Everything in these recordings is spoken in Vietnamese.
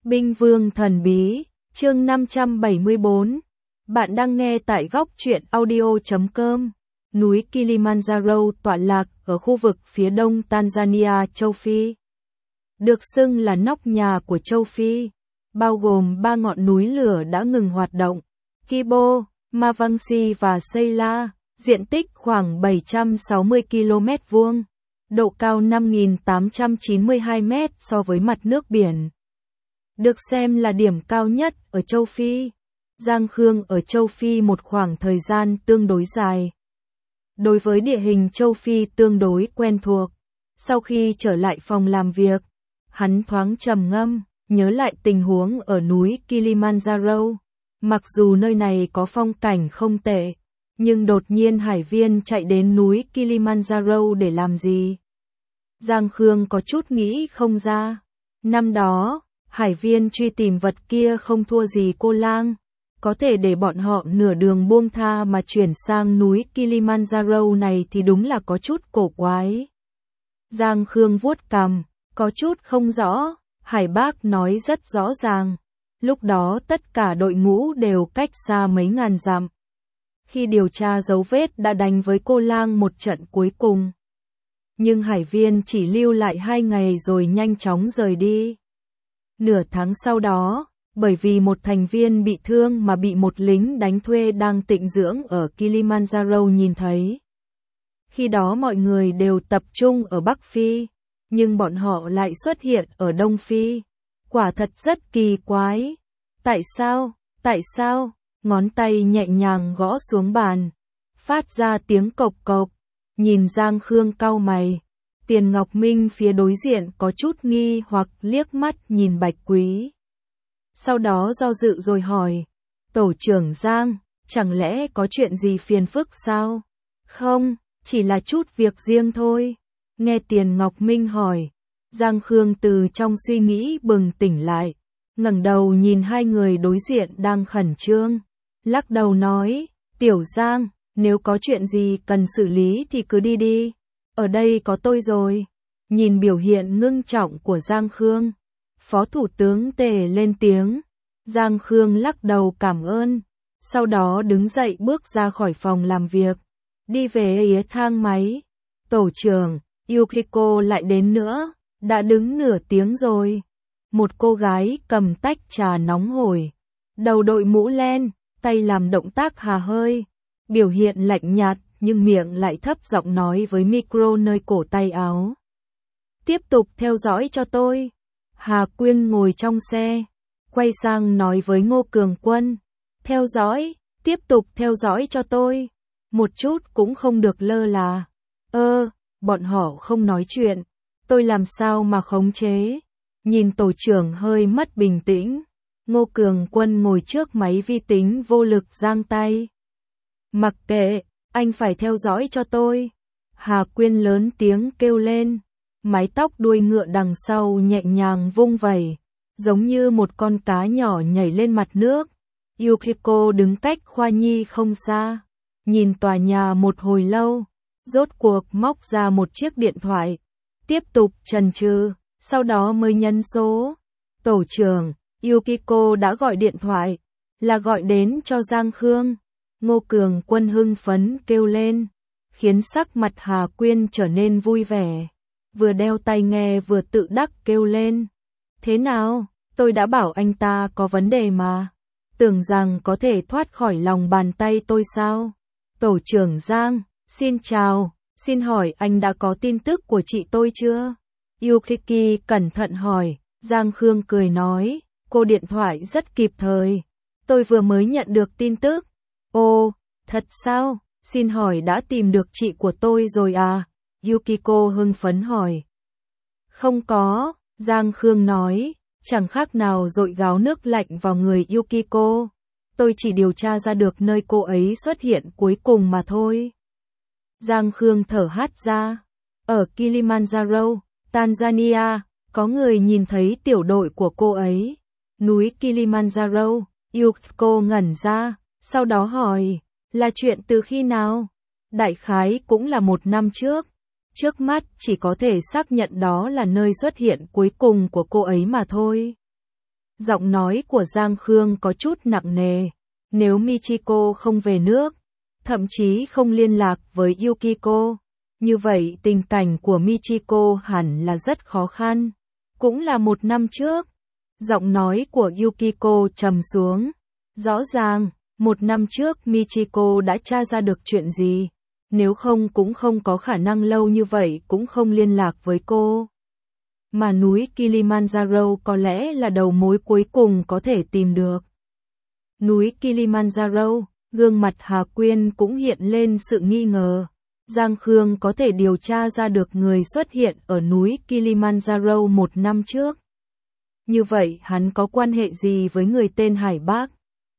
Binh vương thần bí, chương 574. Bạn đang nghe tại góc truyện audio.com. Núi Kilimanjaro tọa lạc ở khu vực phía đông Tanzania, châu Phi. Được xưng là nóc nhà của châu Phi, bao gồm 3 ngọn núi lửa đã ngừng hoạt động: Kibo, Mavangsi và Seyla, diện tích khoảng 760 km vuông, độ cao 5.892 m so với mặt nước biển. Được xem là điểm cao nhất ở châu Phi. Giang Khương ở châu Phi một khoảng thời gian tương đối dài. Đối với địa hình châu Phi tương đối quen thuộc, sau khi trở lại phòng làm việc, hắn thoáng trầm ngâm, nhớ lại tình huống ở núi Kilimanjaro. Mặc dù nơi này có phong cảnh không tệ, nhưng đột nhiên Hải Viên chạy đến núi Kilimanjaro để làm gì? Giang Khương có chút nghĩ không ra. Năm đó, Hải Viên truy tìm vật kia không thua gì cô lang, có thể để bọn họ nửa đường buông tha mà chuyển sang núi Kilimanjaro này thì đúng là có chút cổ quái. Giang Khương vuốt cằm, có chút không rõ. Hải Bác nói rất rõ ràng, lúc đó tất cả đội ngũ đều cách xa mấy ngàn dặm. Khi điều tra dấu vết đã đánh với cô lang một trận cuối cùng, nhưng Hải Viên chỉ lưu lại 2 ngày rồi nhanh chóng rời đi. Nửa tháng sau đó, bởi vì một thành viên bị thương mà bị một lính đánh thuê đang tịnh dưỡng ở Kilimanjaro nhìn thấy. Khi đó mọi người đều tập trung ở Bắc Phi, nhưng bọn họ lại xuất hiện ở Đông Phi. Quả thật rất kỳ quái. Tại sao? Tại sao? Ngón tay nhẹ nhàng gõ xuống bàn, phát ra tiếng cộc cộc. Nhìn Giang Khương cau mày. Tiền Ngọc Minh phía đối diện có chút nghi hoặc liếc mắt nhìn Bạch Quý. Sau đó do dự rồi hỏi, tổ trưởng Giang, chẳng lẽ có chuyện gì phiền phức sao? Không, chỉ là chút việc riêng thôi. Nghe Tiền Ngọc Minh hỏi, Giang Khương từ trong suy nghĩ bừng tỉnh lại, ngẩng đầu nhìn hai người đối diện đang khẩn trương, lắc đầu nói, Tiểu Giang, nếu có chuyện gì cần xử lý thì cứ đi đi. Ở đây có tôi rồi. Nhìn biểu hiện ngưng trọng của Giang Khương, Phó Thủ tướng Tề lên tiếng. Giang Khương lắc đầu cảm ơn, sau đó đứng dậy bước ra khỏi phòng làm việc, đi về thang máy. Tổ trưởng, Yukiko lại đến nữa, đã đứng nửa tiếng rồi. Một cô gái cầm tách trà nóng hổi, đầu đội mũ len, tay làm động tác hà hơi, biểu hiện lạnh nhạt nhưng miệng lại thấp giọng nói với micro nơi cổ tay áo. Tiếp tục theo dõi cho tôi. Hà Quyên ngồi trong xe, quay sang nói với Ngô Cường Quân. Theo dõi, tiếp tục theo dõi cho tôi. Một chút cũng không được lơ là. Bọn họ không nói chuyện, tôi làm sao mà khống chế. Nhìn tổ trưởng hơi mất bình tĩnh, Ngô Cường Quân ngồi trước máy vi tính vô lực giang tay. Mặc kệ, anh phải theo dõi cho tôi. Hà Quyên lớn tiếng kêu lên, mái tóc đuôi ngựa đằng sau nhẹ nhàng vung vẩy, giống như một con cá nhỏ nhảy lên mặt nước. Yukiko đứng cách Khoa Nhi không xa, nhìn tòa nhà một hồi lâu, rốt cuộc móc ra một chiếc điện thoại, tiếp tục chần chừ, sau đó mới nhấn số. Tổ trưởng, Yukiko đã gọi điện thoại, là gọi đến cho Giang Khương. Ngô Cường Quân hưng phấn kêu lên, khiến sắc mặt Hà Quyên trở nên vui vẻ, vừa đeo tai nghe vừa tự đắc kêu lên. Thế nào, tôi đã bảo anh ta có vấn đề mà, tưởng rằng có thể thoát khỏi lòng bàn tay tôi sao? Tổ trưởng Giang, xin chào, xin hỏi anh đã có tin tức của chị tôi chưa? Yukiki cẩn thận hỏi. Giang Khương cười nói, cô điện thoại rất kịp thời, tôi vừa mới nhận được tin tức. Ồ, thật sao? Xin hỏi đã tìm được chị của tôi rồi à? Yukiko hưng phấn hỏi. Không có, Giang Khương nói, chẳng khác nào dội gáo nước lạnh vào người Yukiko. Tôi chỉ điều tra ra được nơi cô ấy xuất hiện cuối cùng mà thôi. Giang Khương thở hắt ra. Ở Kilimanjaro, Tanzania, có người nhìn thấy tiểu đội của cô ấy. Núi Kilimanjaro, Yukiko ngẩn ra. Sau đó hỏi, là chuyện từ khi nào? Đại khái cũng là 1 năm trước. Trước mắt chỉ có thể xác nhận đó là nơi xuất hiện cuối cùng của cô ấy mà thôi. Giọng nói của Giang Khương có chút nặng nề. Nếu Michiko không về nước, thậm chí không liên lạc với Yukiko, như vậy tình cảnh của Michiko hẳn là rất khó khăn. Cũng là 1 năm trước. Giọng nói của Yukiko trầm xuống. Rõ ràng, 1 năm trước Michiko đã tra ra được chuyện gì. Nếu không cũng không có khả năng lâu như vậy cũng không liên lạc với cô. Mà núi Kilimanjaro có lẽ là đầu mối cuối cùng có thể tìm được. Núi Kilimanjaro, gương mặt Hà Quyên cũng hiện lên sự nghi ngờ. Giang Khương có thể điều tra ra được người xuất hiện ở núi Kilimanjaro 1 năm trước. Như vậy hắn có quan hệ gì với người tên Hải Bác?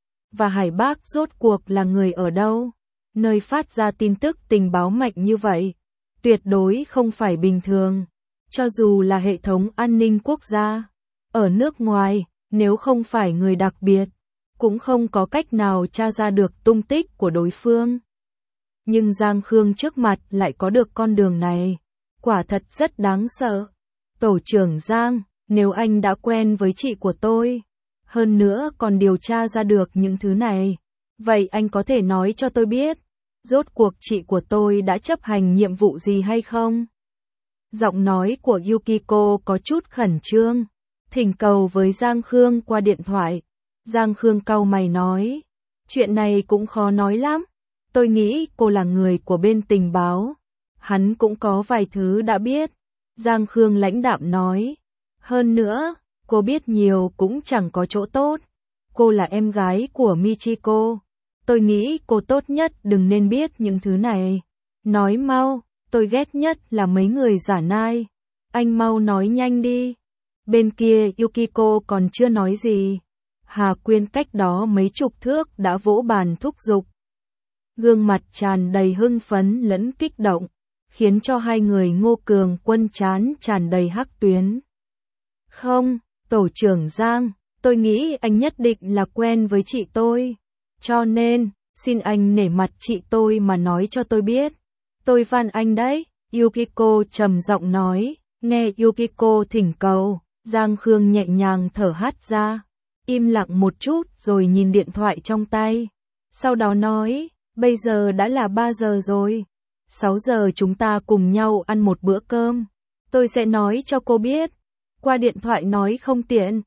Và Hải Bác rốt cuộc là người ở đâu? Nơi phát ra tin tức tình báo mạnh như vậy, tuyệt đối không phải bình thường. Cho dù là hệ thống an ninh quốc gia, ở nước ngoài, nếu không phải người đặc biệt, cũng không có cách nào tra ra được tung tích của đối phương. Nhưng Giang Khương trước mặt lại có được con đường này, quả thật rất đáng sợ. Tổ trưởng Giang, nếu anh đã quen với chị của tôi, hơn nữa còn điều tra ra được những thứ này, vậy anh có thể nói cho tôi biết, rốt cuộc chị của tôi đã chấp hành nhiệm vụ gì hay không? Giọng nói của Yukiko có chút khẩn trương, thỉnh cầu với Giang Khương qua điện thoại. Giang Khương cau mày nói, chuyện này cũng khó nói lắm. Tôi nghĩ cô là người của bên tình báo. Hắn cũng có vài thứ đã biết. Giang Khương lãnh đạm nói. Hơn nữa, cô biết nhiều cũng chẳng có chỗ tốt. Cô là em gái của Michiko. Tôi nghĩ cô tốt nhất đừng nên biết những thứ này. Nói mau, tôi ghét nhất là mấy người giả nai. Anh mau nói nhanh đi. Bên kia Yukiko còn chưa nói gì. Hà Quyên cách đó mấy chục thước đã vỗ bàn thúc giục. Gương mặt tràn đầy hưng phấn lẫn kích động, khiến cho hai người Ngô Cường Quân trán tràn đầy hắc tuyến. Không, tổ trưởng Giang, tôi nghĩ anh nhất định là quen với chị tôi. Cho nên, xin anh nể mặt chị tôi mà nói cho tôi biết. Tôi van anh đấy, Yukiko trầm giọng nói. Nghe Yukiko thỉnh cầu, Giang Khương nhẹ nhàng thở hắt ra. Im lặng một chút rồi nhìn điện thoại trong tay. Sau đó nói, bây giờ đã là 3 giờ rồi. 6 giờ chúng ta cùng nhau ăn một bữa cơm. Tôi sẽ nói cho cô biết. Qua điện thoại nói không tiện.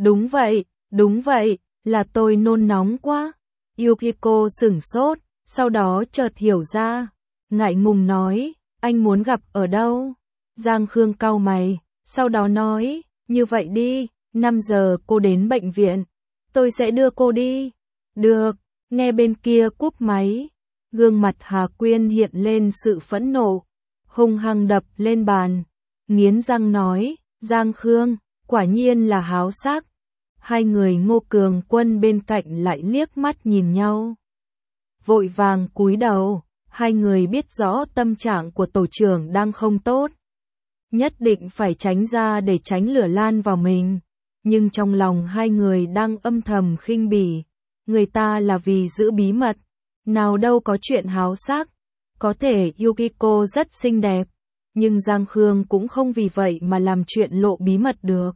Đúng vậy, là tôi nôn nóng quá. Yukiko sửng sốt, sau đó chợt hiểu ra. Ngại ngùng nói, anh muốn gặp ở đâu? Giang Khương cau mày, sau đó nói, như vậy đi, 5 giờ cô đến bệnh viện. Tôi sẽ đưa cô đi. Được, nghe bên kia cúp máy. Gương mặt Hà Quyên hiện lên sự phẫn nộ, hung hăng đập lên bàn. Nghiến răng nói, Giang Khương, quả nhiên là háo sắc. Hai người Ngô Cường Quân bên cạnh lại liếc mắt nhìn nhau. Vội vàng cúi đầu, hai người biết rõ tâm trạng của tổ trưởng đang không tốt. Nhất định phải tránh ra để tránh lửa lan vào mình. Nhưng trong lòng hai người đang âm thầm khinh bỉ. Người ta là vì giữ bí mật. Nào đâu có chuyện háo sắc. Có thể Yukiko rất xinh đẹp. Nhưng Giang Khương cũng không vì vậy mà làm chuyện lộ bí mật được.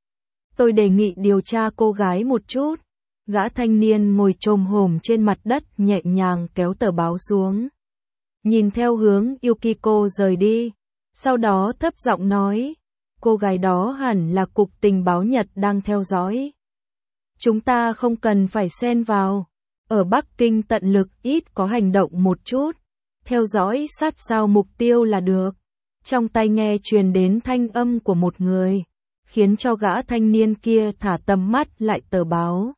Tôi đề nghị điều tra cô gái một chút. Gã thanh niên ngồi chồm hổm trên mặt đất nhẹ nhàng kéo tờ báo xuống. Nhìn theo hướng Yukiko rời đi. Sau đó thấp giọng nói. Cô gái đó hẳn là cục tình báo Nhật đang theo dõi. Chúng ta không cần phải xen vào. Ở Bắc Kinh tận lực ít có hành động một chút. Theo dõi sát sao mục tiêu là được. Trong tai nghe truyền đến thanh âm của một người. Khiến cho gã thanh niên kia thả tầm mắt lại tờ báo.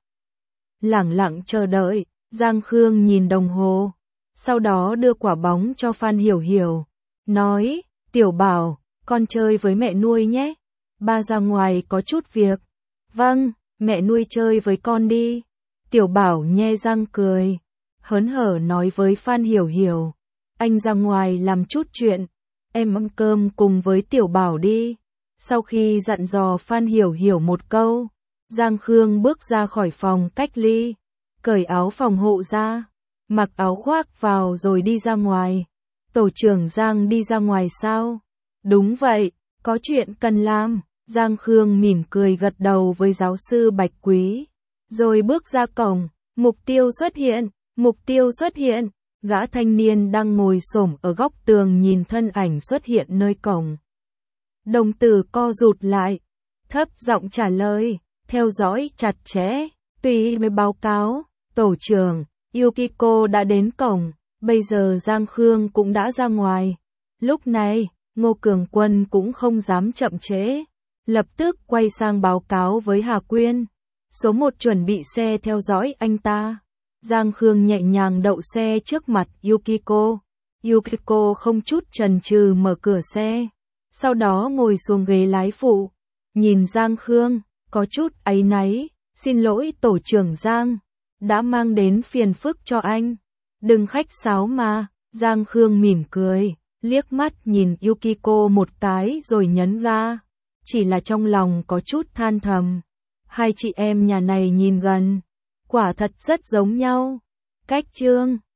Lẳng lặng chờ đợi, Giang Khương nhìn đồng hồ. Sau đó đưa quả bóng cho Phan Hiểu Hiểu. Nói, Tiểu Bảo, con chơi với mẹ nuôi nhé. Ba ra ngoài có chút việc. Vâng, mẹ nuôi chơi với con đi. Tiểu Bảo nhe răng cười. Hớn hở nói với Phan Hiểu Hiểu. Anh ra ngoài làm chút chuyện. Em ăn cơm cùng với Tiểu Bảo đi. Sau khi dặn dò Phan Hiểu Hiểu một câu, Giang Khương bước ra khỏi phòng cách ly. Cởi áo phòng hộ ra. Mặc áo khoác vào rồi đi ra ngoài. Tổ trưởng Giang đi ra ngoài sao? Đúng vậy, có chuyện cần làm. Giang Khương mỉm cười gật đầu với giáo sư Bạch Quý, rồi bước ra cổng. Mục tiêu xuất hiện, mục tiêu xuất hiện. Gã thanh niên đang ngồi xổm ở góc tường nhìn thân ảnh xuất hiện nơi cổng. Đồng tử co rụt lại, thấp giọng trả lời, theo dõi chặt chẽ, tùy với báo cáo, tổ trưởng, Yukiko đã đến cổng, bây giờ Giang Khương cũng đã ra ngoài. Lúc này, Ngô Cường Quân cũng không dám chậm trễ, lập tức quay sang báo cáo với Hà Quyên. Số 1 chuẩn bị xe theo dõi anh ta. Giang Khương nhẹ nhàng đậu xe trước mặt Yukiko. Yukiko không chút chần chừ mở cửa xe, sau đó ngồi xuống ghế lái phụ. Nhìn Giang Khương, có chút áy náy, xin lỗi tổ trưởng Giang, đã mang đến phiền phức cho anh. Đừng khách sáo mà, Giang Khương mỉm cười, liếc mắt nhìn Yukiko một cái rồi nhấn ga. Chỉ là trong lòng có chút than thầm. Hai chị em nhà này nhìn gần, quả thật rất giống nhau. Cách trương